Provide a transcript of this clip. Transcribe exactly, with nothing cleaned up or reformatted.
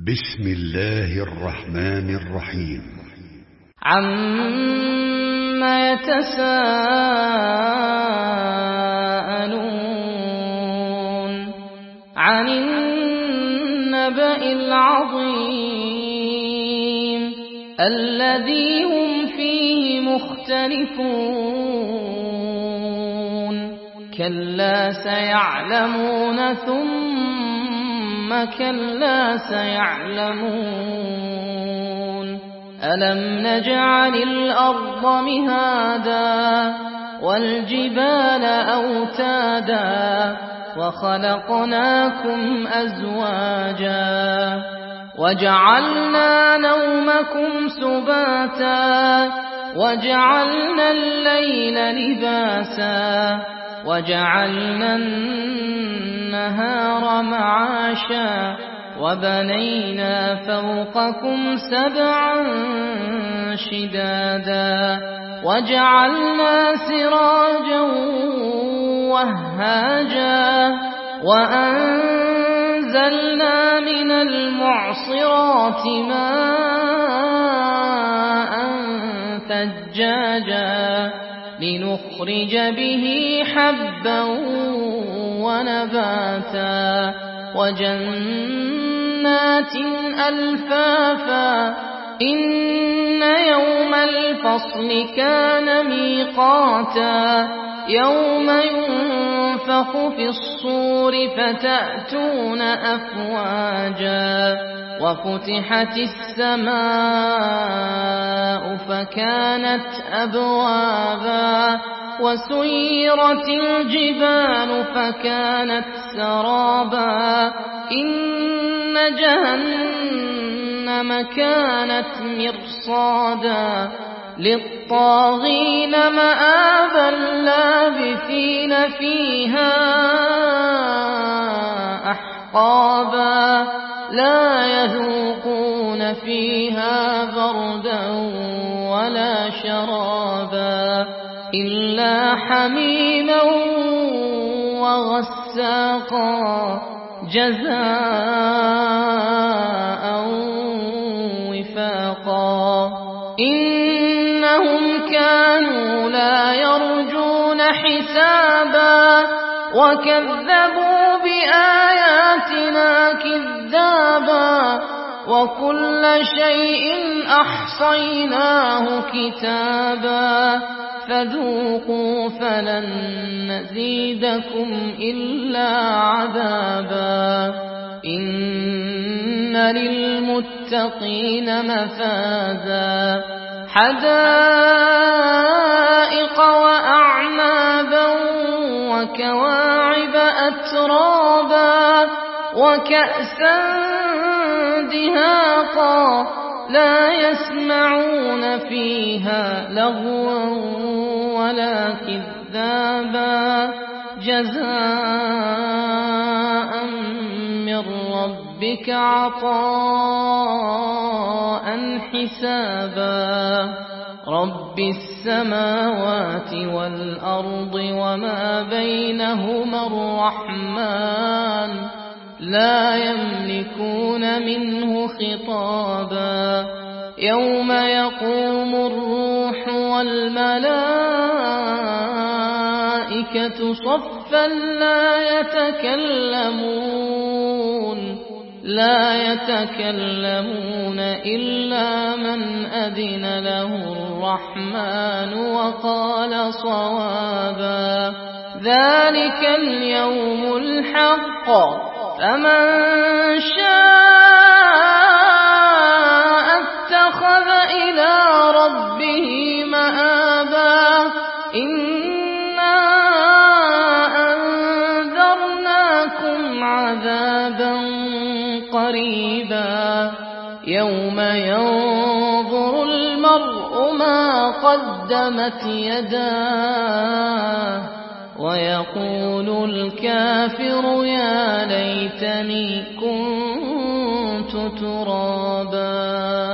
بسم الله الرحمن الرحيم. عما يتساءلون عن النبأ العظيم الذي هم فيه مختلفون كلا سيعلمون ثم كلا سيعلمون ألم نجعل الأرض مهادا والجبال أوتادا وخلقناكم أزواجا وجعلنا نومكم سباتا وجعلنا الليل لباسا وجعلنا النهار معاشا وبنينا فوقكم سبعا شدادا وجعلنا سراجا وهاجا وأنزلنا من المعصرات ماء ثجاجا لنخرج به حبا ونباتا وجنات ألفافا إن يوم الفصل كان ميقاتا يوم ينفخ في الصور فتأتون أفواجا وفتحت السماء فكانت أبوابا وسيرت الجبال فكانت سرابا إن جهنم كانت مرصادا للطاغين مآبا لابثين فيها أحقابا لا يذوقون فيها بردا ولا شرابا إلا حميما وغساقا جزاء وفاقا إنهم كانوا لا يرجون حسابا وكذبوا بآياتنا كذابا وكل شيء أحصيناه كتابا فذوقوا فلن نزيدكم إلا عذابا إن للمتقين مفازا حدائق وأعنابا وكواعب أترابا وكأسا دهاقا لا يسمعون فيها لغوا ولا كذابا جزاء من ربك عطاء حسابا رب السماوات والأرض وما بينهما الرحمن لا يملكون منه خطابا يوم يقوم الروح والملائكة صفا لا يتكلمون لا يتكلمون إلا من أذن له الرحمن وقال صوابا ذلك اليوم الحق فمن شاء اتخذ إلى ربه مآبا إنا أنذرناكم عذابا قريبا يوم ينظر المرء ما قدمت يداه ويقول الكافر يا ليتني كنت ترابا.